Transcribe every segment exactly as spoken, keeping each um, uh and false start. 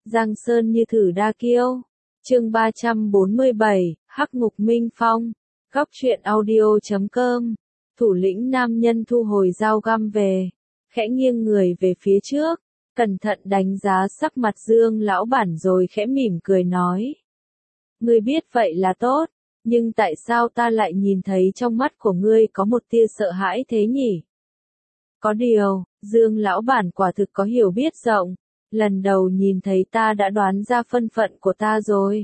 Giang Sơn như thử đa kiêu. Chương ba trăm bốn mươi bảy, Hắc Ngục Minh Phong. Góc truyện audio chấm com. Thủ lĩnh nam nhân thu hồi dao găm về, khẽ nghiêng người về phía trước, cẩn thận đánh giá sắc mặt Dương lão bản rồi khẽ mỉm cười nói: "Ngươi biết vậy là tốt, nhưng tại sao ta lại nhìn thấy trong mắt của ngươi có một tia sợ hãi thế nhỉ?" Có điều, Dương lão bản quả thực có hiểu biết rộng, lần đầu nhìn thấy ta đã đoán ra thân phận của ta rồi.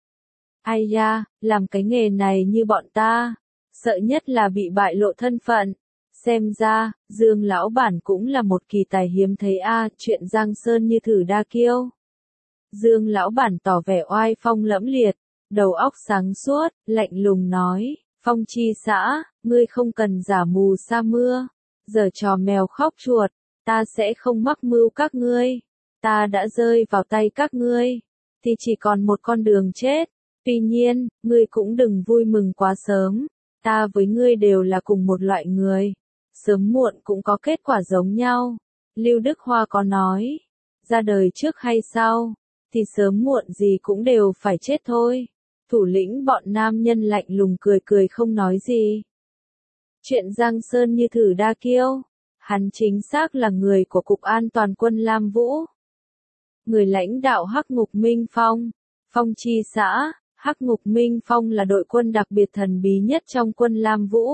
Ai da, làm cái nghề này như bọn ta, sợ nhất là bị bại lộ thân phận. Xem ra, Dương lão bản cũng là một kỳ tài hiếm thấy a, chuyện Giang Sơn như thử đa kiêu. Dương lão bản tỏ vẻ oai phong lẫm liệt, đầu óc sáng suốt, lạnh lùng nói: "Phong Chi xã, ngươi không cần giả mù sa mưa, giở trò mèo khóc chuột, ta sẽ không mắc mưu các ngươi. Ta đã rơi vào tay các ngươi, thì chỉ còn một con đường chết. Tuy nhiên, ngươi cũng đừng vui mừng quá sớm, ta với ngươi đều là cùng một loại người, sớm muộn cũng có kết quả giống nhau." Lưu Đức Hoa có nói, ra đời trước hay sau, thì sớm muộn gì cũng đều phải chết thôi. Thủ lĩnh bọn nam nhân lạnh lùng cười cười không nói gì. Chuyện Giang Sơn như thử đa kiêu, hắn chính xác là người của Cục An toàn quân Lam Vũ. Người lãnh đạo Hắc Ngục Minh Phong, Phong Chi xã. Hắc Ngục Minh Phong là đội quân đặc biệt thần bí nhất trong quân Lam Vũ.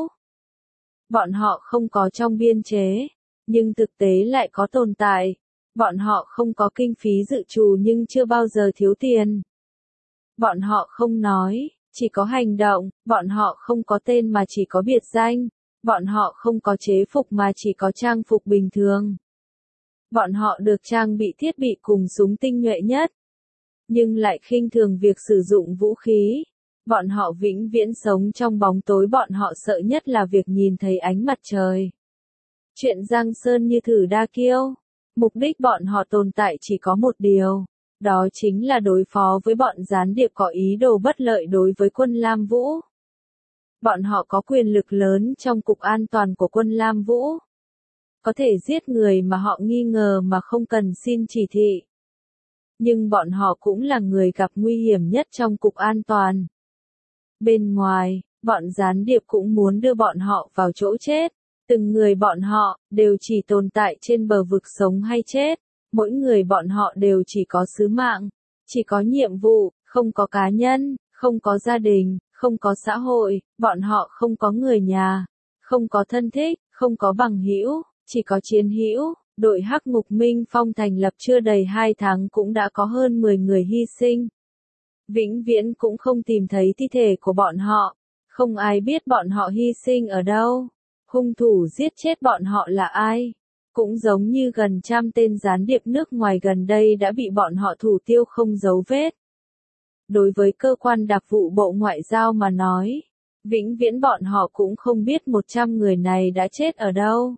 Bọn họ không có trong biên chế, nhưng thực tế lại có tồn tại. Bọn họ không có kinh phí dự trù nhưng chưa bao giờ thiếu tiền. Bọn họ không nói, chỉ có hành động. Bọn họ không có tên mà chỉ có biệt danh. Bọn họ không có chế phục mà chỉ có trang phục bình thường. Bọn họ được trang bị thiết bị cùng súng tinh nhuệ nhất, nhưng lại khinh thường việc sử dụng vũ khí. Bọn họ vĩnh viễn sống trong bóng tối, bọn họ sợ nhất là việc nhìn thấy ánh mặt trời. Chuyện Giang Sơn như thử đa kiêu, mục đích bọn họ tồn tại chỉ có một điều, đó chính là đối phó với bọn gián điệp có ý đồ bất lợi đối với quân Lam Vũ. Bọn họ có quyền lực lớn trong Cục An toàn của quân Lam Vũ, có thể giết người mà họ nghi ngờ mà không cần xin chỉ thị. Nhưng bọn họ cũng là người gặp nguy hiểm nhất trong Cục An toàn. Bên ngoài, bọn gián điệp cũng muốn đưa bọn họ vào chỗ chết. Từng người bọn họ đều chỉ tồn tại trên bờ vực sống hay chết. Mỗi người bọn họ đều chỉ có sứ mạng, chỉ có nhiệm vụ, không có cá nhân, không có gia đình, không có xã hội. Bọn họ không có người nhà, không có thân thích, không có bằng hữu, chỉ có chiến hữu. Đội Hắc Ngục Minh Phong thành lập chưa đầy hai tháng cũng đã có hơn mười người hy sinh. Vĩnh viễn cũng không tìm thấy thi thể của bọn họ. Không ai biết bọn họ hy sinh ở đâu. Hung thủ giết chết bọn họ là ai? Cũng giống như gần trăm tên gián điệp nước ngoài gần đây đã bị bọn họ thủ tiêu không dấu vết. Đối với cơ quan đặc vụ Bộ Ngoại giao mà nói, vĩnh viễn bọn họ cũng không biết một trăm người này đã chết ở đâu.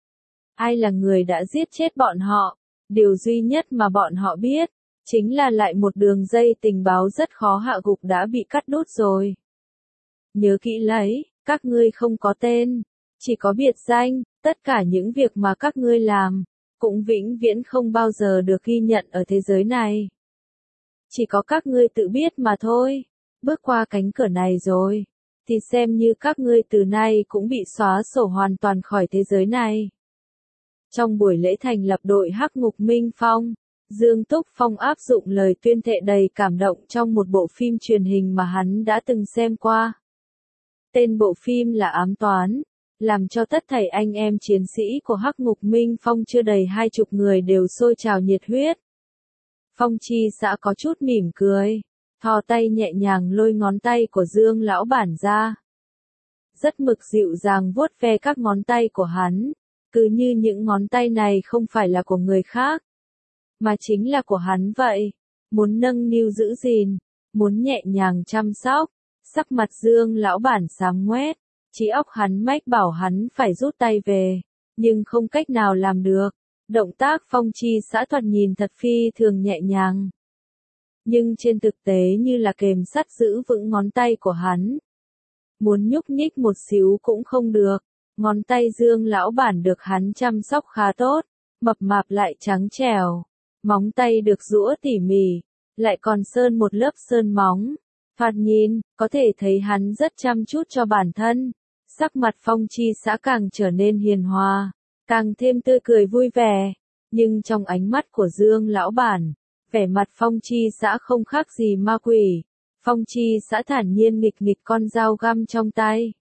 Ai là người đã giết chết bọn họ? Điều duy nhất mà bọn họ biết, chính là lại một đường dây tình báo rất khó hạ gục đã bị cắt đứt rồi. Nhớ kỹ lấy, các ngươi không có tên, chỉ có biệt danh, tất cả những việc mà các ngươi làm, cũng vĩnh viễn không bao giờ được ghi nhận ở thế giới này. Chỉ có các ngươi tự biết mà thôi. Bước qua cánh cửa này rồi, thì xem như các ngươi từ nay cũng bị xóa sổ hoàn toàn khỏi thế giới này. Trong buổi lễ thành lập đội Hắc Ngục Minh Phong, Dương Túc Phong áp dụng lời tuyên thệ đầy cảm động trong một bộ phim truyền hình mà hắn đã từng xem qua. Tên bộ phim là Ám Toán, làm cho tất thảy anh em chiến sĩ của Hắc Ngục Minh Phong chưa đầy hai chục người đều sôi trào nhiệt huyết. Phong Chi xã có chút mỉm cười, thò tay nhẹ nhàng lôi ngón tay của Dương lão bản ra. Rất mực dịu dàng vuốt ve các ngón tay của hắn. Cứ như những ngón tay này không phải là của người khác, mà chính là của hắn vậy. Muốn nâng niu giữ gìn, muốn nhẹ nhàng chăm sóc. Sắc mặt Dương lão bản xám ngoét, trí óc hắn mách bảo hắn phải rút tay về, nhưng không cách nào làm được. Động tác Phong Chi xã thoạt nhìn thật phi thường nhẹ nhàng, nhưng trên thực tế như là kềm sắt giữ vững ngón tay của hắn. Muốn nhúc nhích một xíu cũng không được. Ngón tay Dương lão bản được hắn chăm sóc khá tốt, mập mạp lại trắng trẻo, Móng tay được giũa tỉ mỉ, lại còn sơn một lớp sơn móng. Thoạt nhìn, có thể thấy hắn rất chăm chút cho bản thân. Sắc mặt Phong Chi Xã càng trở nên hiền hòa, càng thêm tươi cười vui vẻ. Nhưng trong ánh mắt của Dương lão bản, vẻ mặt Phong Chi Xã không khác gì ma quỷ. Phong Chi Xã thản nhiên nghịch nghịch con dao găm trong tay.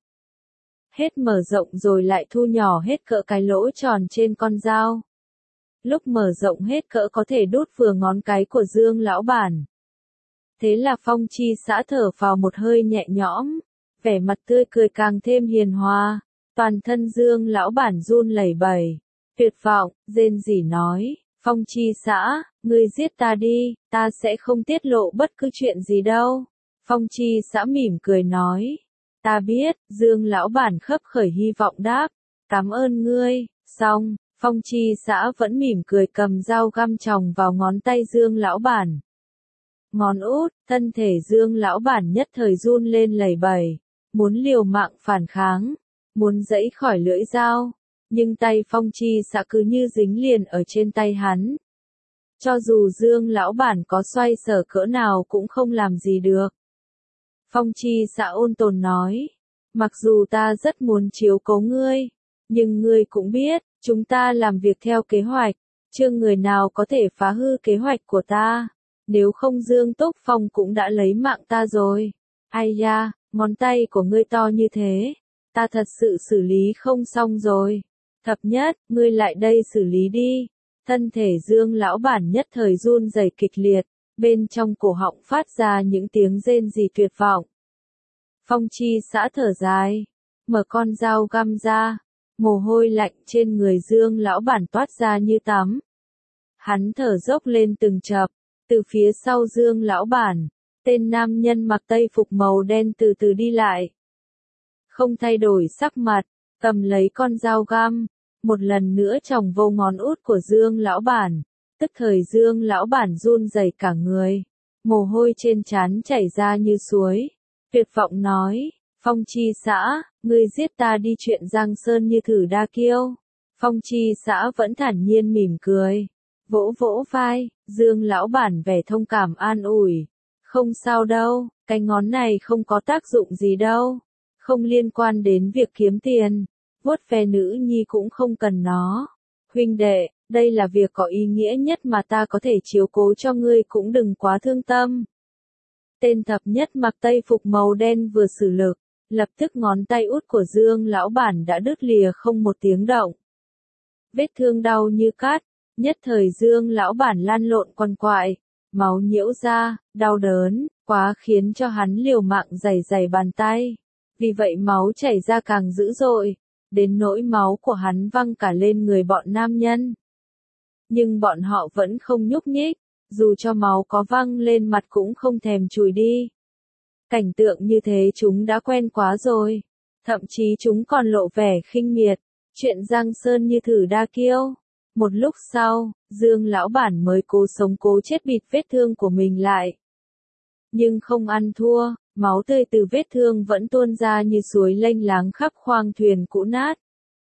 Hết mở rộng rồi lại thu nhỏ hết cỡ cái lỗ tròn trên con dao. Lúc mở rộng hết cỡ có thể đút vừa ngón cái của Dương lão bản. Thế là Phong Chi Xã thở vào một hơi nhẹ nhõm, vẻ mặt tươi cười càng thêm hiền hòa, toàn thân Dương lão bản run lẩy bẩy, tuyệt vọng, rên rỉ nói, Phong Chi Xã, ngươi giết ta đi, ta sẽ không tiết lộ bất cứ chuyện gì đâu. Phong Chi Xã mỉm cười nói, ta biết, Dương lão bản khấp khởi hy vọng đáp, cảm ơn ngươi. Xong, Phong Chi Xã vẫn mỉm cười cầm dao găm chòng vào ngón tay Dương lão bản. Ngón út, thân thể Dương lão bản nhất thời run lên lẩy bẩy, muốn liều mạng phản kháng, muốn giãy khỏi lưỡi dao, nhưng tay Phong Chi Xã cứ như dính liền ở trên tay hắn. Cho dù Dương lão bản có xoay sở cỡ nào cũng không làm gì được. Phong Chi Xã ôn tồn nói, mặc dù ta rất muốn chiếu cố ngươi, nhưng ngươi cũng biết, chúng ta làm việc theo kế hoạch, chưa người nào có thể phá hư kế hoạch của ta. Nếu không Dương Túc Phong cũng đã lấy mạng ta rồi. Ai da, ngón tay của ngươi to như thế, ta thật sự xử lý không xong rồi. Thập Nhất, ngươi lại đây xử lý đi. Thân thể Dương lão bản nhất thời run rẩy kịch liệt, bên trong cổ họng phát ra những tiếng rên rỉ tuyệt vọng. Phong Chi Xã thở dài, mở con dao găm ra, mồ hôi lạnh trên người Dương lão bản toát ra như tắm. Hắn thở dốc lên từng chập. Từ phía sau Dương lão bản, tên nam nhân mặc tây phục màu đen từ từ đi lại. Không thay đổi sắc mặt, cầm lấy con dao găm, một lần nữa chòng vô ngón út của Dương lão bản. Tức thời Dương lão bản run rẩy cả người, mồ hôi trên trán chảy ra như suối. Tuyệt vọng nói, Phong Chi Xã, ngươi giết ta đi, chuyện Giang Sơn như thử đa kiêu. Phong Chi Xã vẫn thản nhiên mỉm cười. Vỗ vỗ vai, Dương lão bản vẻ thông cảm an ủi. Không sao đâu, cái ngón này không có tác dụng gì đâu. Không liên quan đến việc kiếm tiền. Vuốt ve nữ nhi cũng không cần nó. Huynh đệ, đây là việc có ý nghĩa nhất mà ta có thể chiếu cố cho ngươi, cũng đừng quá thương tâm. Tên Thập Nhất mặc tây phục màu đen vừa sử lực, lập tức ngón tay út của Dương lão bản đã đứt lìa không một tiếng động. Vết thương đau như cát. Nhất thời Dương lão bản lăn lộn quằn quại, máu nhiễu ra, đau đớn, quá khiến cho hắn liều mạng giày giày bàn tay. Vì vậy máu chảy ra càng dữ dội, đến nỗi máu của hắn văng cả lên người bọn nam nhân. Nhưng bọn họ vẫn không nhúc nhích, dù cho máu có văng lên mặt cũng không thèm chùi đi. Cảnh tượng như thế chúng đã quen quá rồi, thậm chí chúng còn lộ vẻ khinh miệt, chuyện Giang Sơn như thử đa kiêu. Một lúc sau, Dương lão bản mới cố sống cố chết bịt vết thương của mình lại. Nhưng không ăn thua, máu tươi từ vết thương vẫn tuôn ra như suối lênh láng khắp khoang thuyền cũ nát.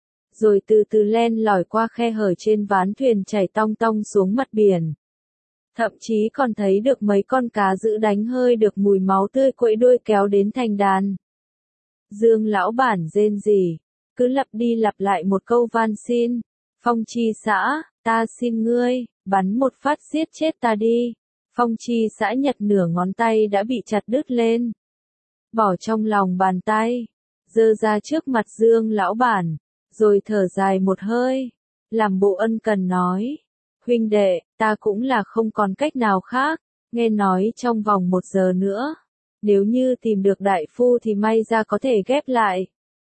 Rồi từ từ len lỏi qua khe hở trên ván thuyền chảy tong tong xuống mặt biển. Thậm chí còn thấy được mấy con cá giữ đánh hơi được mùi máu tươi quẫy đuôi kéo đến thành đàn. Dương lão bản rên rỉ, cứ lặp đi lặp lại một câu van xin. Phong Chi Xã, ta xin ngươi, bắn một phát giết chết ta đi. Phong Chi Xã nhặt nửa ngón tay đã bị chặt đứt lên, bỏ trong lòng bàn tay, giơ ra trước mặt Dương lão bản, rồi thở dài một hơi, làm bộ ân cần nói, huynh đệ, ta cũng là không còn cách nào khác, nghe nói trong vòng một giờ nữa, nếu như tìm được đại phu thì may ra có thể ghép lại.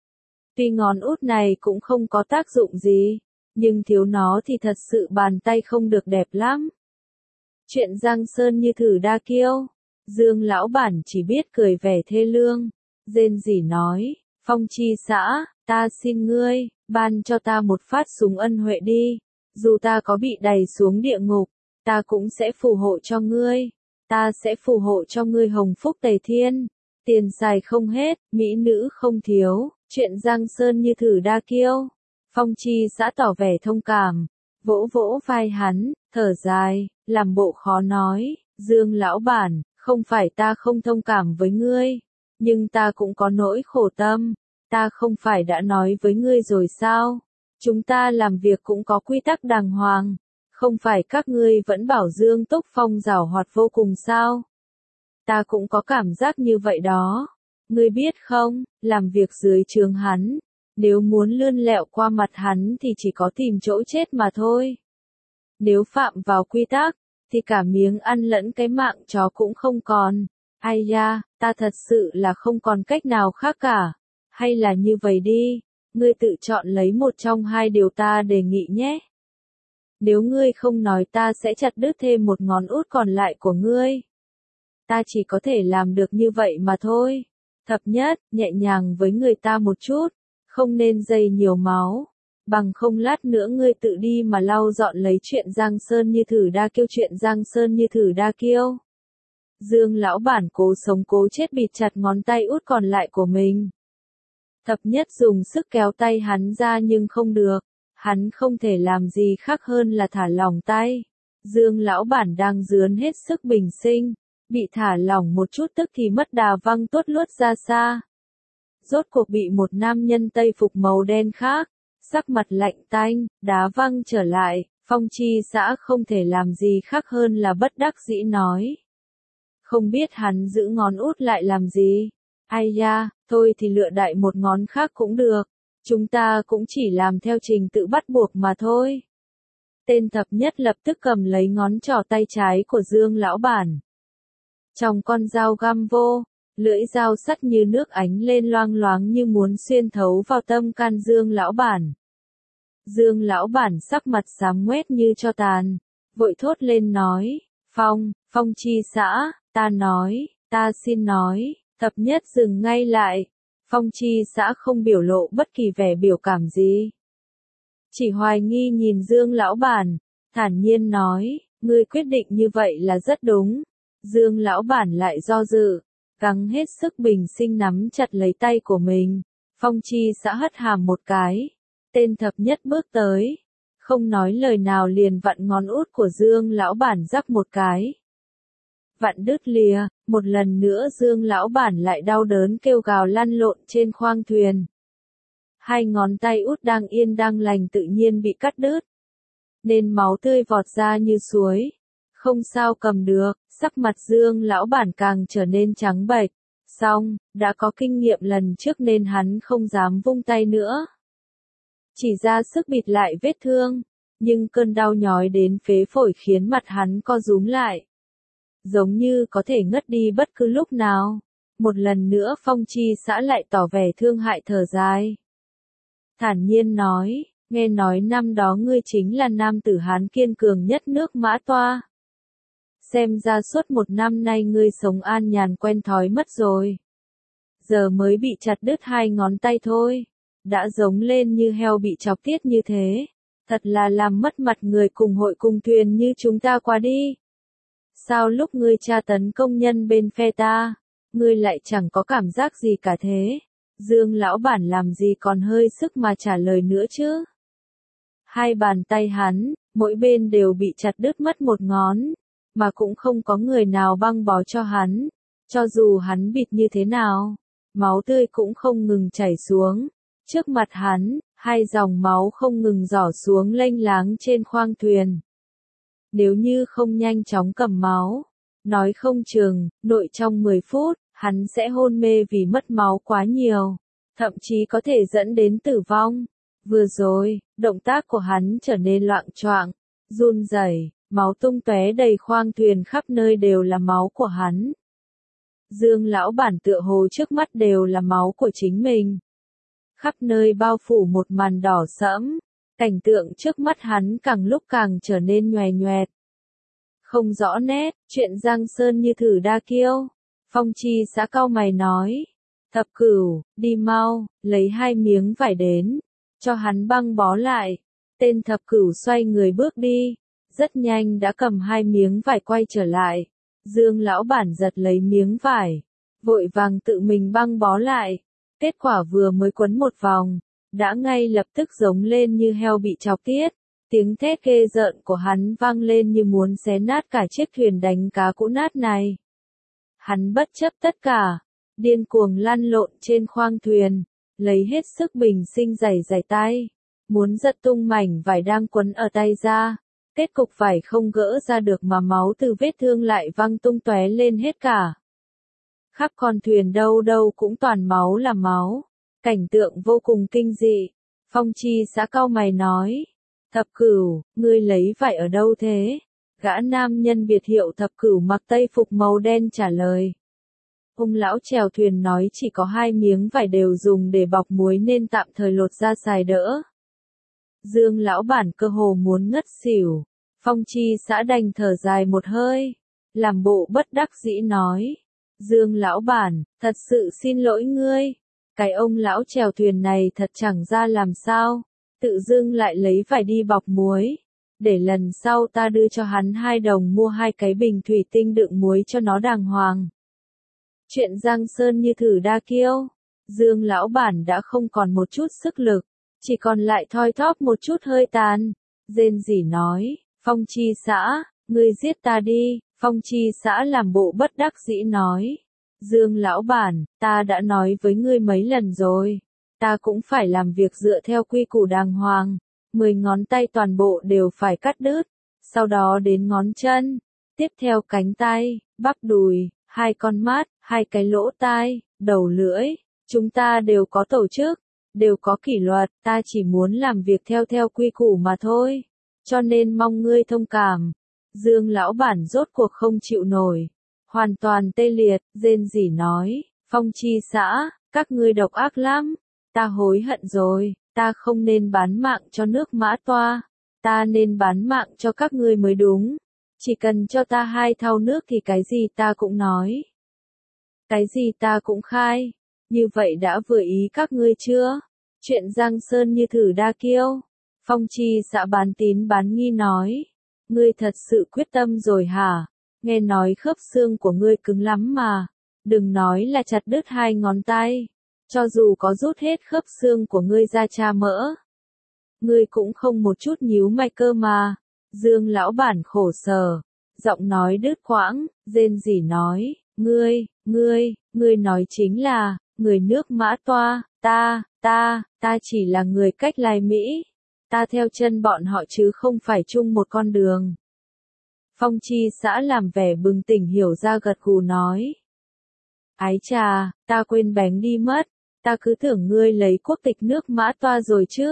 Tuy ngón út này cũng không có tác dụng gì, nhưng thiếu nó thì thật sự bàn tay không được đẹp lắm. Chuyện Giang Sơn như thử đa kiêu, Dương lão bản chỉ biết cười vẻ thê lương, rên rỉ nói, Phong Chi Xã, ta xin ngươi, ban cho ta một phát súng ân huệ đi, dù ta có bị đày xuống địa ngục, ta cũng sẽ phù hộ cho ngươi, ta sẽ phù hộ cho ngươi hồng phúc tề thiên, tiền xài không hết, mỹ nữ không thiếu, chuyện Giang Sơn như thử đa kiêu. Phong Chi Xã tỏ vẻ thông cảm, vỗ vỗ vai hắn, thở dài, làm bộ khó nói, Dương lão bản, không phải ta không thông cảm với ngươi, nhưng ta cũng có nỗi khổ tâm, ta không phải đã nói với ngươi rồi sao? Chúng ta làm việc cũng có quy tắc đàng hoàng, không phải các ngươi vẫn bảo Dương Túc Phong giảo hoạt vô cùng sao? Ta cũng có cảm giác như vậy đó. Ngươi biết không, làm việc dưới trướng hắn, nếu muốn lươn lẹo qua mặt hắn thì chỉ có tìm chỗ chết mà thôi. Nếu phạm vào quy tắc, thì cả miếng ăn lẫn cái mạng chó cũng không còn. Ai da, ta thật sự là không còn cách nào khác cả. Hay là như vậy đi, ngươi tự chọn lấy một trong hai điều ta đề nghị nhé. Nếu ngươi không nói ta sẽ chặt đứt thêm một ngón út còn lại của ngươi. Ta chỉ có thể làm được như vậy mà thôi. Thập nhất, nhẹ nhàng với người ta một chút, không nên dây nhiều máu. Bằng không lát nữa ngươi tự đi mà lau dọn lấy chuyện Giang Sơn Như Thử Đa Kiêu chuyện Giang Sơn Như Thử Đa Kiêu. Dương lão bản cố sống cố chết bịt chặt ngón tay út còn lại của mình. Thập nhất dùng sức kéo tay hắn ra nhưng không được, hắn không thể làm gì khác hơn là thả lỏng tay. Dương lão bản đang dướn hết sức bình sinh, bị thả lỏng một chút tức thì mất đà văng tuốt luốt ra xa. Rốt cuộc bị một nam nhân tây phục màu đen khác, sắc mặt lạnh tanh, đá văng trở lại, Phong Chi xã không thể làm gì khác hơn là bất đắc dĩ nói. Không biết hắn giữ ngón út lại làm gì? Ai da, thôi thì lựa đại một ngón khác cũng được, chúng ta cũng chỉ làm theo trình tự bắt buộc mà thôi. Tên thập nhất lập tức cầm lấy ngón trỏ tay trái của Dương lão bản. Trong con dao găm vô, lưỡi dao sắt như nước ánh lên loang loáng như muốn xuyên thấu vào tâm can Dương lão bản. Dương lão bản sắc mặt xám ngoét như tro tàn, vội thốt lên nói, Phong, Phong Chi xã, ta nói, ta xin nói, thập nhất dừng ngay lại, Phong Chi xã không biểu lộ bất kỳ vẻ biểu cảm gì. Chỉ hoài nghi nhìn Dương lão bản, thản nhiên nói, ngươi quyết định như vậy là rất đúng. Dương lão bản lại do dự, gắng hết sức bình sinh nắm chặt lấy tay của mình. Phong Chi xã hất hàm một cái. Tên thập nhất bước tới, không nói lời nào liền vặn ngón út của Dương lão bản rắc một cái. Vặn đứt lìa, một lần nữa Dương lão bản lại đau đớn kêu gào lăn lộn trên khoang thuyền. Hai ngón tay út đang yên đang lành tự nhiên bị cắt đứt, nên máu tươi vọt ra như suối. Không sao cầm được, sắc mặt Dương lão bản càng trở nên trắng bệch. Xong, đã có kinh nghiệm lần trước nên hắn không dám vung tay nữa. Chỉ ra sức bịt lại vết thương, nhưng cơn đau nhói đến phế phổi khiến mặt hắn co rúm lại. Giống như có thể ngất đi bất cứ lúc nào. Một lần nữa Phong Chi xã lại tỏ vẻ thương hại thở dài. Thản nhiên nói, nghe nói năm đó ngươi chính là nam tử Hán kiên cường nhất nước Mã Toa. Xem ra suốt một năm nay ngươi sống an nhàn quen thói mất rồi. Giờ mới bị chặt đứt hai ngón tay thôi, đã giống lên như heo bị chọc tiết như thế. Thật là làm mất mặt người cùng hội cùng thuyền như chúng ta qua đi. Sao lúc ngươi tra tấn công nhân bên phe ta, ngươi lại chẳng có cảm giác gì cả thế? Dương lão bản làm gì còn hơi sức mà trả lời nữa chứ? Hai bàn tay hắn, mỗi bên đều bị chặt đứt mất một ngón, mà cũng không có người nào băng bó cho hắn. Cho dù hắn bịt như thế nào, máu tươi cũng không ngừng chảy xuống. Trước mặt hắn, hai dòng máu không ngừng rỏ xuống lênh láng trên khoang thuyền. Nếu như không nhanh chóng cầm máu, nói không chừng, nội trong mười phút, hắn sẽ hôn mê vì mất máu quá nhiều, thậm chí có thể dẫn đến tử vong. Vừa rồi, động tác của hắn trở nên loạng choạng, run rẩy, máu tung tóe đầy khoang thuyền khắp nơi đều là máu của hắn. Dương lão bản tựa hồ trước mắt đều là máu của chính mình. Khắp nơi bao phủ một màn đỏ sẫm, cảnh tượng trước mắt hắn càng lúc càng trở nên nhòe nhoẹt. Không rõ nét, chuyện Giang Sơn Như Thử Đa Kiêu. Phong Chi xã cau mày nói, Thập Cửu, đi mau, lấy hai miếng vải đến, cho hắn băng bó lại. Tên Thập Cửu xoay người bước đi, rất nhanh đã cầm hai miếng vải quay trở lại. Dương lão bản giật lấy miếng vải, vội vàng tự mình băng bó lại. Kết quả vừa mới quấn một vòng, đã ngay lập tức giống lên như heo bị chọc tiết. Tiếng thét ghê rợn của hắn vang lên như muốn xé nát cả chiếc thuyền đánh cá cũ nát này. Hắn bất chấp tất cả, điên cuồng lăn lộn trên khoang thuyền, lấy hết sức bình sinh giày giày tay, muốn giật tung mảnh vải đang quấn ở tay ra. Kết cục vải không gỡ ra được mà máu từ vết thương lại văng tung tóe lên hết cả. Khắp con thuyền đâu đâu cũng toàn máu là máu, cảnh tượng vô cùng kinh dị. Phong Chi Xã cau mày nói, Thập Cửu, ngươi lấy vải ở đâu thế? Gã nam nhân biệt hiệu Thập Cửu mặc tây phục màu đen trả lời. Ông lão chèo thuyền nói chỉ có hai miếng vải đều dùng để bọc muối nên tạm thời lột ra xài đỡ. Dương lão bản cơ hồ muốn ngất xỉu. Phong Chi Xã đành thở dài một hơi, làm bộ bất đắc dĩ nói. Dương lão bản, thật sự xin lỗi ngươi. Cái ông lão chèo thuyền này thật chẳng ra làm sao, tự dưng lại lấy vải đi bọc muối. Để lần sau ta đưa cho hắn hai đồng mua hai cái bình thủy tinh đựng muối cho nó đàng hoàng. Chuyện Giang Sơn như thử đa kiêu, Dương lão bản đã không còn một chút sức lực, chỉ còn lại thoi thóp một chút hơi tàn. Rên rỉ nói, Phong Chi Xã, ngươi giết ta đi. Phong Chi Xã làm bộ bất đắc dĩ nói, Dương lão bản, ta đã nói với ngươi mấy lần rồi, ta cũng phải làm việc dựa theo quy củ đàng hoàng, mười ngón tay toàn bộ đều phải cắt đứt, sau đó đến ngón chân, tiếp theo cánh tay, bắp đùi, hai con mắt, hai cái lỗ tai, đầu lưỡi, chúng ta đều có tổ chức, đều có kỷ luật, ta chỉ muốn làm việc theo theo quy củ mà thôi, cho nên mong ngươi thông cảm. Dương lão bản rốt cuộc không chịu nổi, hoàn toàn tê liệt, rên rỉ nói, Phong Chi Xã, các ngươi độc ác lắm, ta hối hận rồi, ta không nên bán mạng cho nước Mã Toa, ta nên bán mạng cho các ngươi mới đúng, chỉ cần cho ta hai thau nước thì cái gì ta cũng nói, cái gì ta cũng khai, như vậy đã vừa ý các ngươi chưa? Chuyện Giang Sơn như thử đa kiêu. Phong Chi Xã bán tín bán nghi nói, ngươi thật sự quyết tâm rồi hả? Nghe nói khớp xương của ngươi cứng lắm mà, đừng nói là chặt đứt hai ngón tay, cho dù có rút hết khớp xương của ngươi ra cha mỡ, ngươi cũng không một chút nhíu mày cơ mà. Dương lão bản khổ sở, giọng nói đứt quãng, rên rỉ nói, ngươi, ngươi, ngươi nói chính là, người nước Mã Toa, ta, ta, ta chỉ là người cách Lai Mỹ. Ta theo chân bọn họ chứ không phải chung một con đường. Phong Chi Xã làm vẻ bừng tỉnh hiểu ra gật gù nói. Ái chà, ta quên bén đi mất, ta cứ tưởng ngươi lấy quốc tịch nước Mã Toa rồi chứ.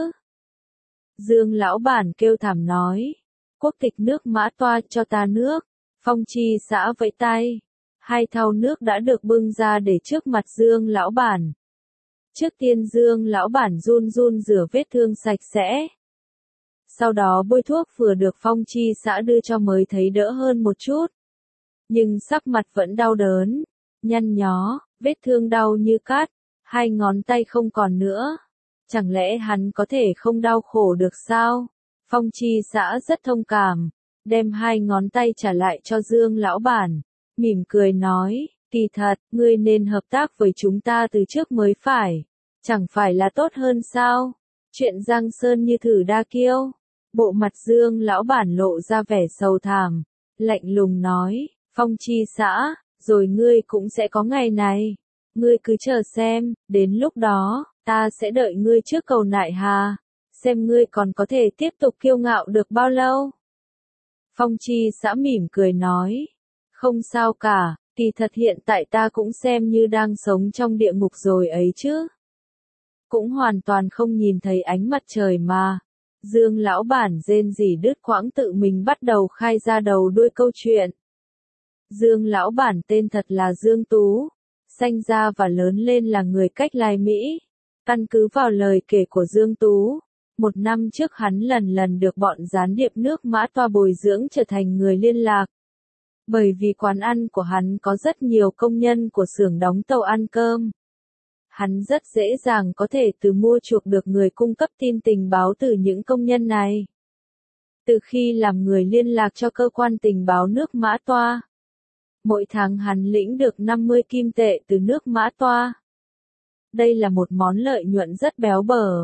Dương lão bản kêu thảm nói, quốc tịch nước Mã Toa cho ta nước. Phong Chi Xã vẫy tay, hai thau nước đã được bưng ra để trước mặt Dương lão bản. Trước tiên Dương lão bản run run rửa vết thương sạch sẽ. Sau đó bôi thuốc vừa được Phong Chi Xã đưa cho mới thấy đỡ hơn một chút. Nhưng sắc mặt vẫn đau đớn, nhăn nhó, vết thương đau như cát, hai ngón tay không còn nữa. Chẳng lẽ hắn có thể không đau khổ được sao? Phong Chi Xã rất thông cảm, đem hai ngón tay trả lại cho Dương lão bản, mỉm cười nói, kỳ thật, ngươi nên hợp tác với chúng ta từ trước mới phải, chẳng phải là tốt hơn sao? Chuyện Giang Sơn như thử đa kiêu. Bộ mặt Dương lão bản lộ ra vẻ sầu thảm, lạnh lùng nói, Phong Chi Xã, rồi ngươi cũng sẽ có ngày này. Ngươi cứ chờ xem, đến lúc đó, ta sẽ đợi ngươi trước cầu nại hà, xem ngươi còn có thể tiếp tục kiêu ngạo được bao lâu. Phong Chi Xã mỉm cười nói, không sao cả, kỳ thật hiện tại ta cũng xem như đang sống trong địa ngục rồi ấy chứ. Cũng hoàn toàn không nhìn thấy ánh mặt trời mà. Dương lão bản rên rỉ đứt quãng tự mình bắt đầu khai ra đầu đuôi câu chuyện. Dương lão bản tên thật là Dương Tú, sinh ra và lớn lên là người cách Lai Mỹ. Căn cứ vào lời kể của Dương Tú, một năm trước hắn lần lần được bọn gián điệp nước Mã Toa bồi dưỡng trở thành người liên lạc. Bởi vì quán ăn của hắn có rất nhiều công nhân của xưởng đóng tàu ăn cơm. Hắn rất dễ dàng có thể từ mua chuộc được người cung cấp tin tình báo từ những công nhân này. Từ khi làm người liên lạc cho cơ quan tình báo nước Mã Toa, mỗi tháng hắn lĩnh được năm mươi kim tệ từ nước Mã Toa. Đây là một món lợi nhuận rất béo bở,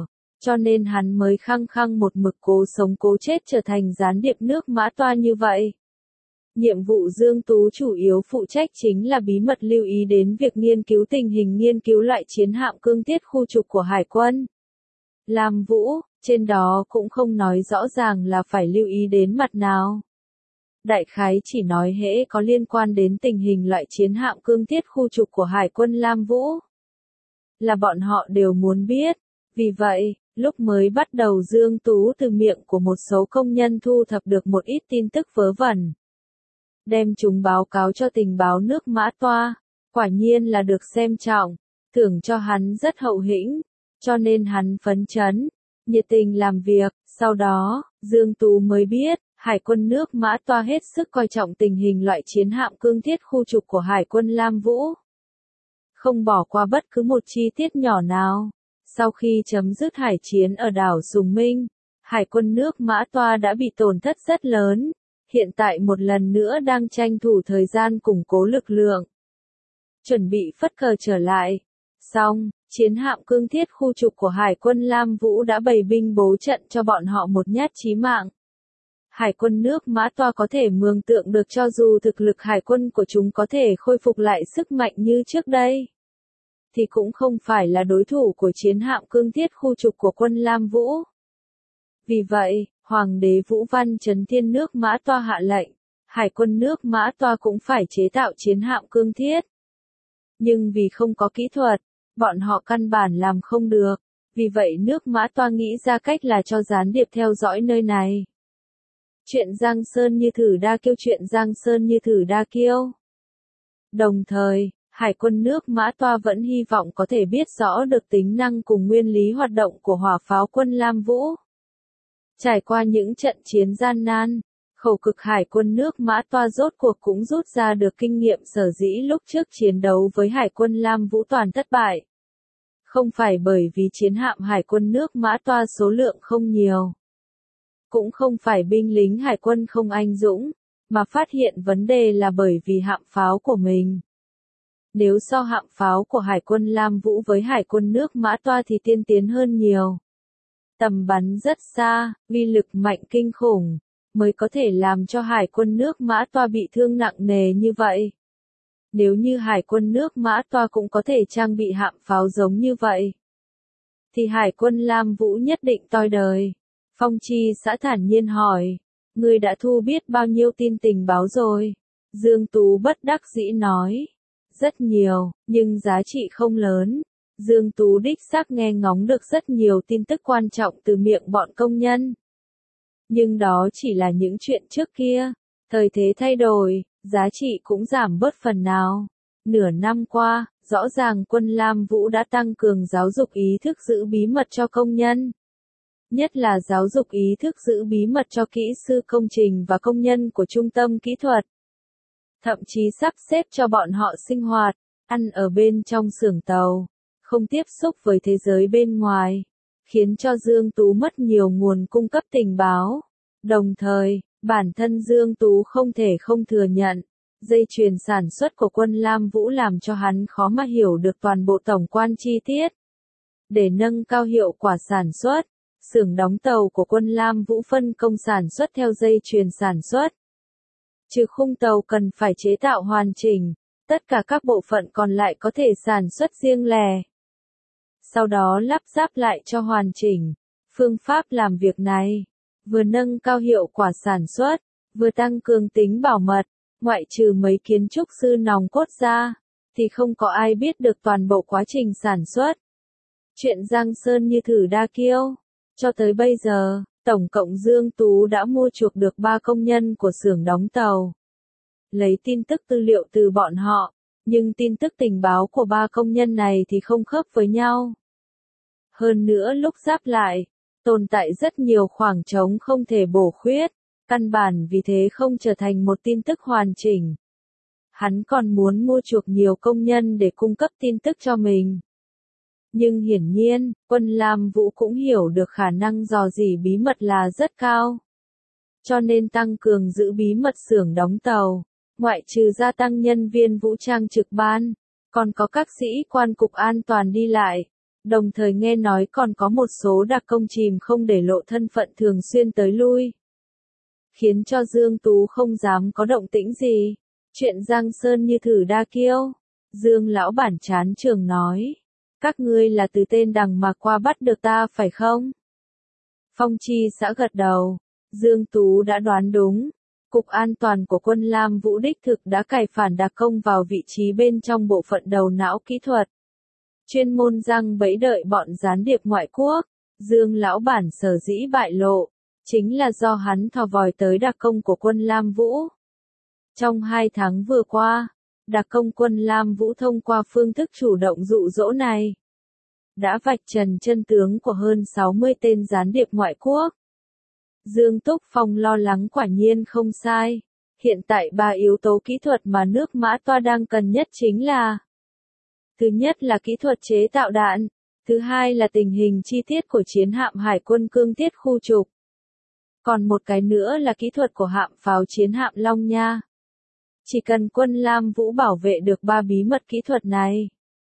cho nên hắn mới khăng khăng một mực cố sống cố chết trở thành gián điệp nước Mã Toa như vậy. Nhiệm vụ Dương Tú chủ yếu phụ trách chính là bí mật lưu ý đến việc nghiên cứu tình hình nghiên cứu loại chiến hạm cương tiết khu trục của Hải quân Lam Vũ, trên đó cũng không nói rõ ràng là phải lưu ý đến mặt nào. Đại khái chỉ nói hễ có liên quan đến tình hình loại chiến hạm cương tiết khu trục của Hải quân Lam Vũ, là bọn họ đều muốn biết. Vì vậy, lúc mới bắt đầu Dương Tú từ miệng của một số công nhân thu thập được một ít tin tức vớ vẩn, đem chúng báo cáo cho tình báo nước Mã Toa, quả nhiên là được xem trọng, thưởng cho hắn rất hậu hĩnh, cho nên hắn phấn chấn, nhiệt tình làm việc. Sau đó, Dương Tú mới biết, Hải quân nước Mã Toa hết sức coi trọng tình hình loại chiến hạm cương thiết khu trục của Hải quân Lam Vũ, không bỏ qua bất cứ một chi tiết nhỏ nào. Sau khi chấm dứt hải chiến ở đảo Sùng Minh, Hải quân nước Mã Toa đã bị tổn thất rất lớn, hiện tại một lần nữa đang tranh thủ thời gian củng cố lực lượng, chuẩn bị phất cờ trở lại. Xong, chiến hạm cương thiết khu trục của Hải quân Lam Vũ đã bày binh bố trận cho bọn họ một nhát chí mạng. Hải quân nước Mã Toa có thể mường tượng được cho dù thực lực hải quân của chúng có thể khôi phục lại sức mạnh như trước đây, thì cũng không phải là đối thủ của chiến hạm cương thiết khu trục của quân Lam Vũ. Vì vậy, Hoàng đế Vũ Văn Chấn Thiên nước Mã Toa hạ lệnh, Hải quân nước Mã Toa cũng phải chế tạo chiến hạm cương thiết. Nhưng vì không có kỹ thuật, bọn họ căn bản làm không được, vì vậy nước Mã Toa nghĩ ra cách là cho gián điệp theo dõi nơi này. Chuyện Giang Sơn như thử đa kiêu, chuyện Giang Sơn như thử đa kiêu. Đồng thời, Hải quân nước Mã Toa vẫn hy vọng có thể biết rõ được tính năng cùng nguyên lý hoạt động của hỏa pháo quân Lam Vũ. Trải qua những trận chiến gian nan, khẩu cực Hải quân nước Mã Toa rốt cuộc cũng rút ra được kinh nghiệm sở dĩ lúc trước chiến đấu với Hải quân Lam Vũ toàn thất bại. Không phải bởi vì chiến hạm Hải quân nước Mã Toa số lượng không nhiều, cũng không phải binh lính Hải quân không anh dũng, mà phát hiện vấn đề là bởi vì hạm pháo của mình. Nếu so hạm pháo của Hải quân Lam Vũ với Hải quân nước Mã Toa thì tiên tiến hơn nhiều. Tầm bắn rất xa, uy lực mạnh kinh khủng, mới có thể làm cho Hải quân nước Mã Toa bị thương nặng nề như vậy. Nếu như Hải quân nước Mã Toa cũng có thể trang bị hạm pháo giống như vậy, thì Hải quân Lam Vũ nhất định toi đời. Phong Chi Xã thản nhiên hỏi, ngươi đã thu biết bao nhiêu tin tình báo rồi? Dương Tú bất đắc dĩ nói, rất nhiều, nhưng giá trị không lớn. Dương Tú đích xác nghe ngóng được rất nhiều tin tức quan trọng từ miệng bọn công nhân. Nhưng đó chỉ là những chuyện trước kia, thời thế thay đổi, giá trị cũng giảm bớt phần nào. Nửa năm qua, rõ ràng quân Lam Vũ đã tăng cường giáo dục ý thức giữ bí mật cho công nhân. Nhất là giáo dục ý thức giữ bí mật cho kỹ sư công trình và công nhân của trung tâm kỹ thuật. Thậm chí sắp xếp cho bọn họ sinh hoạt, ăn ở bên trong xưởng tàu, không tiếp xúc với thế giới bên ngoài, khiến cho Dương Tú mất nhiều nguồn cung cấp tình báo. Đồng thời, bản thân Dương Tú không thể không thừa nhận, dây chuyền sản xuất của quân Lam Vũ làm cho hắn khó mà hiểu được toàn bộ tổng quan chi tiết. Để nâng cao hiệu quả sản xuất, xưởng đóng tàu của quân Lam Vũ phân công sản xuất theo dây chuyền sản xuất. Trừ khung tàu cần phải chế tạo hoàn chỉnh, tất cả các bộ phận còn lại có thể sản xuất riêng lẻ, sau đó lắp ráp lại cho hoàn chỉnh. Phương pháp làm việc này, vừa nâng cao hiệu quả sản xuất, vừa tăng cường tính bảo mật, ngoại trừ mấy kiến trúc sư nòng cốt ra, thì không có ai biết được toàn bộ quá trình sản xuất. Chuyện Giang Sơn như thử đa kiêu. Cho tới bây giờ, tổng cộng Dương Tú đã mua chuộc được ba công nhân của xưởng đóng tàu. Lấy tin tức tư liệu từ bọn họ, nhưng tin tức tình báo của ba công nhân này thì không khớp với nhau. Hơn nữa lúc giáp lại, tồn tại rất nhiều khoảng trống không thể bổ khuyết, căn bản vì thế không trở thành một tin tức hoàn chỉnh. Hắn còn muốn mua chuộc nhiều công nhân để cung cấp tin tức cho mình. Nhưng hiển nhiên, quân Lam Vũ cũng hiểu được khả năng dò dỉ bí mật là rất cao. Cho nên tăng cường giữ bí mật xưởng đóng tàu, ngoại trừ gia tăng nhân viên vũ trang trực ban, còn có các sĩ quan cục an toàn đi lại, Đồng thời nghe nói còn có một số đặc công chìm không để lộ thân phận thường xuyên tới lui. Khiến cho Dương Tú không dám có động tĩnh gì. Chuyện Giang Sơn như thử đa kiêu. Dương lão bản chán trường nói. Các ngươi là từ tên đằng mà qua bắt được ta phải không? Phong Chi xã gật đầu. Dương Tú đã đoán đúng. Cục An toàn của quân Lam Vũ đích thực đã cài phản đặc công vào vị trí bên trong bộ phận đầu não kỹ thuật. Chuyên môn răng bẫy đợi bọn gián điệp ngoại quốc. Dương lão bản sở dĩ bại lộ. Chính là do hắn thò vòi tới đặc công của quân Lam Vũ. Trong hai tháng vừa qua, đặc công quân Lam Vũ thông qua phương thức chủ động dụ dỗ này. Đã vạch trần chân tướng của hơn sáu mươi tên gián điệp ngoại quốc. Dương Túc Phong lo lắng quả nhiên không sai. Hiện tại ba yếu tố kỹ thuật mà nước Mã Toa đang cần nhất chính là: thứ nhất là kỹ thuật chế tạo đạn, thứ hai là tình hình chi tiết của chiến hạm hải quân cương thiết khu trục. Còn một cái nữa là kỹ thuật của hạm pháo chiến hạm Long Nha. Chỉ cần quân Lam Vũ bảo vệ được ba bí mật kỹ thuật này,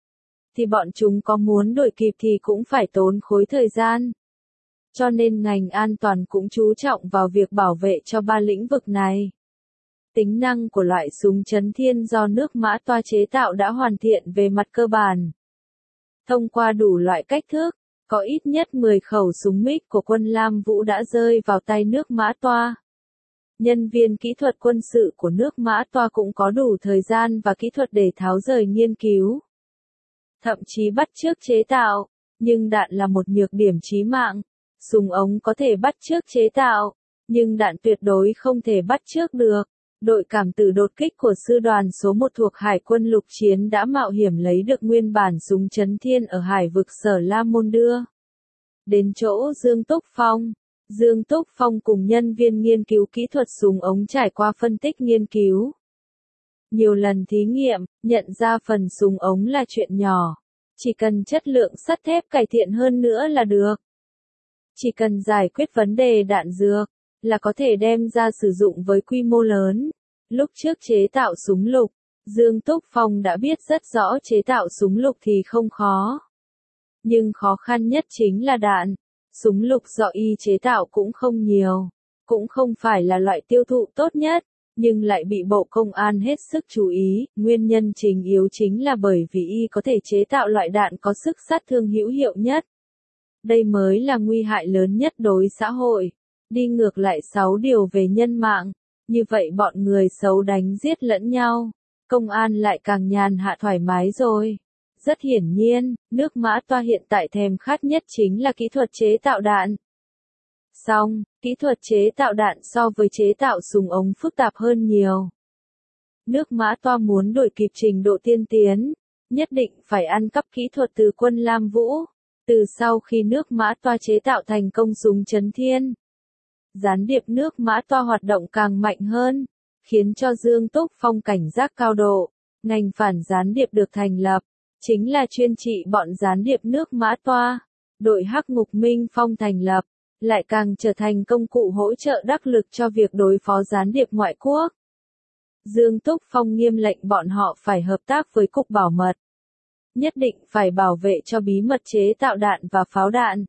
thì bọn chúng có muốn đuổi kịp thì cũng phải tốn khối thời gian. Cho nên ngành an toàn cũng chú trọng vào việc bảo vệ cho ba lĩnh vực này. Tính năng của loại súng chấn thiên do nước Mã Toa chế tạo đã hoàn thiện về mặt cơ bản. Thông qua đủ loại cách thức, có ít nhất mười khẩu súng míc của quân Lam Vũ đã rơi vào tay nước Mã Toa. Nhân viên kỹ thuật quân sự của nước Mã Toa cũng có đủ thời gian và kỹ thuật để tháo rời nghiên cứu. Thậm chí bắt chước chế tạo, nhưng đạn là một nhược điểm chí mạng. Súng ống có thể bắt chước chế tạo, nhưng đạn tuyệt đối không thể bắt chước được. Đội cảm tử đột kích của sư đoàn số một thuộc Hải quân lục chiến đã mạo hiểm lấy được nguyên bản súng chấn thiên ở hải vực Sở La Môn đưa đến chỗ Dương Túc Phong. Dương Túc Phong cùng nhân viên nghiên cứu kỹ thuật súng ống trải qua phân tích nghiên cứu. Nhiều lần thí nghiệm, nhận ra phần súng ống là chuyện nhỏ. Chỉ cần chất lượng sắt thép cải thiện hơn nữa là được. Chỉ cần giải quyết vấn đề đạn dược, là có thể đem ra sử dụng với quy mô lớn. Lúc trước chế tạo súng lục, Dương Túc Phong đã biết rất rõ chế tạo súng lục thì không khó. Nhưng khó khăn nhất chính là đạn. Súng lục do y chế tạo cũng không nhiều, cũng không phải là loại tiêu thụ tốt nhất, nhưng lại bị Bộ Công an hết sức chú ý. Nguyên nhân chính yếu chính là bởi vì y có thể chế tạo loại đạn có sức sát thương hữu hiệu nhất. Đây mới là nguy hại lớn nhất đối xã hội. Đi ngược lại sáu điều về nhân mạng, như vậy bọn người xấu đánh giết lẫn nhau, công an lại càng nhàn hạ thoải mái rồi. Rất hiển nhiên, nước Mã Toa hiện tại thèm khát nhất chính là kỹ thuật chế tạo đạn. Song, kỹ thuật chế tạo đạn so với chế tạo súng ống phức tạp hơn nhiều. Nước Mã Toa muốn đuổi kịp trình độ tiên tiến, nhất định phải ăn cắp kỹ thuật từ quân Lam Vũ. Từ sau khi nước Mã Toa chế tạo thành công súng chấn thiên, gián điệp nước Mã Toa hoạt động càng mạnh hơn, khiến cho Dương Túc Phong cảnh giác cao độ. Ngành phản gián điệp được thành lập, chính là chuyên trị bọn gián điệp nước Mã Toa. Đội Hắc Ngục Minh Phong thành lập, lại càng trở thành công cụ hỗ trợ đắc lực cho việc đối phó gián điệp ngoại quốc. Dương Túc Phong nghiêm lệnh bọn họ phải hợp tác với Cục Bảo mật. Nhất định phải bảo vệ cho bí mật chế tạo đạn và pháo đạn.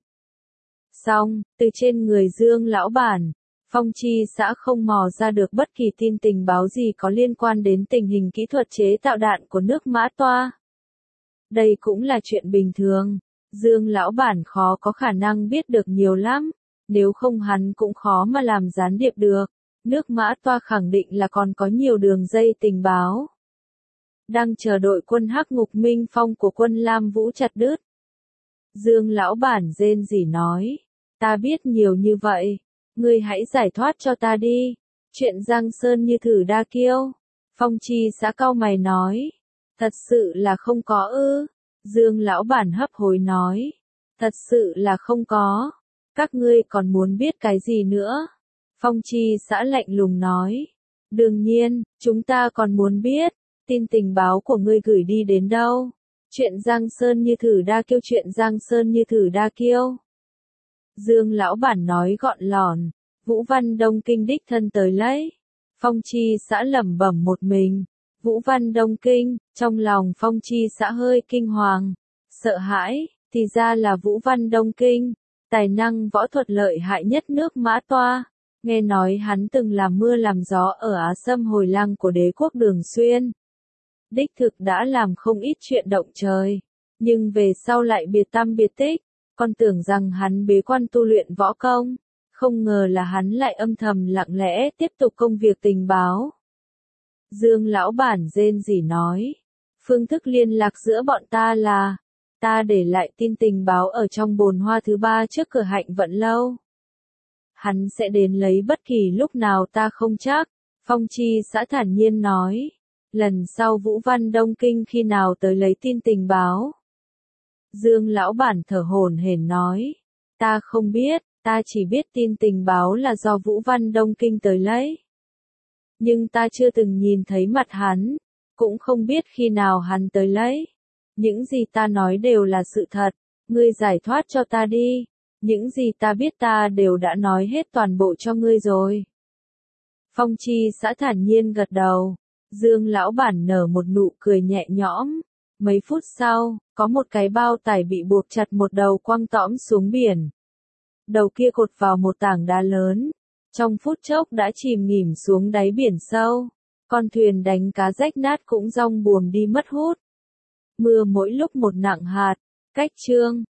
Song, từ trên người Dương lão bản, Phong Chi xã không mò ra được bất kỳ tin tình báo gì có liên quan đến tình hình kỹ thuật chế tạo đạn của nước Mã Toa. Đây cũng là chuyện bình thường. Dương lão bản khó có khả năng biết được nhiều lắm, nếu không hắn cũng khó mà làm gián điệp được. Nước Mã Toa khẳng định là còn có nhiều đường dây tình báo đang chờ đội quân Hắc Ngục Minh Phong của quân Lam Vũ chặt đứt. Dương lão bản rên rỉ nói, ta biết nhiều như vậy, ngươi hãy giải thoát cho ta đi. Chuyện Giang Sơn như thử đa kiêu. Phong Chi xã cau mày nói, thật sự là không có ư? Dương lão bản hấp hối nói, thật sự là không có. Các ngươi còn muốn biết cái gì nữa? Phong Chi xã lạnh lùng nói, đương nhiên, chúng ta còn muốn biết, tin tình báo của ngươi gửi đi đến đâu? Chuyện Giang Sơn như thử đa kiêu, chuyện Giang Sơn như thử đa kiêu. Dương lão bản nói gọn lỏn, Vũ Văn Đông Kinh đích thân tới lấy. Phong Chi xã lẩm bẩm một mình, Vũ Văn Đông Kinh, trong lòng Phong Chi xã hơi kinh hoàng, sợ hãi, Thì ra là Vũ Văn Đông Kinh, tài năng võ thuật lợi hại nhất nước Mã Toa. Nghe nói hắn từng làm mưa làm gió ở Á Sâm hồi lăng của đế quốc Đường Xuyên. Đích thực đã làm không ít chuyện động trời, nhưng về sau lại biệt tăm biệt tích, con tưởng rằng hắn bế quan tu luyện võ công, không ngờ là hắn lại âm thầm lặng lẽ tiếp tục công việc tình báo. Dương lão bản rên rỉ nói, phương thức liên lạc giữa bọn ta là, ta để lại tin tình báo ở trong bồn hoa thứ ba trước cửa Hạnh Vận Lâu. Hắn sẽ đến lấy bất kỳ lúc nào ta không chắc, Phong Chi xã thản nhiên nói. Lần sau Vũ Văn Đông Kinh khi nào tới lấy tin tình báo? Dương lão bản thở hổn hển nói, ta không biết, ta chỉ biết tin tình báo là do Vũ Văn Đông Kinh tới lấy. Nhưng ta chưa từng nhìn thấy mặt hắn, cũng không biết khi nào hắn tới lấy. Những gì ta nói đều là sự thật, ngươi giải thoát cho ta đi. Những gì ta biết ta đều đã nói hết toàn bộ cho ngươi rồi. Phong Chi xã thản nhiên gật đầu. Dương lão bản nở một nụ cười nhẹ nhõm. Mấy phút sau, có một cái bao tải bị buộc chặt một đầu quăng tõm xuống biển. Đầu kia cột vào một tảng đá lớn. Trong phút chốc đã chìm nghỉm xuống đáy biển sâu. Con thuyền đánh cá rách nát cũng rong buồm đi mất hút. Mưa mỗi lúc một nặng hạt. Cách chương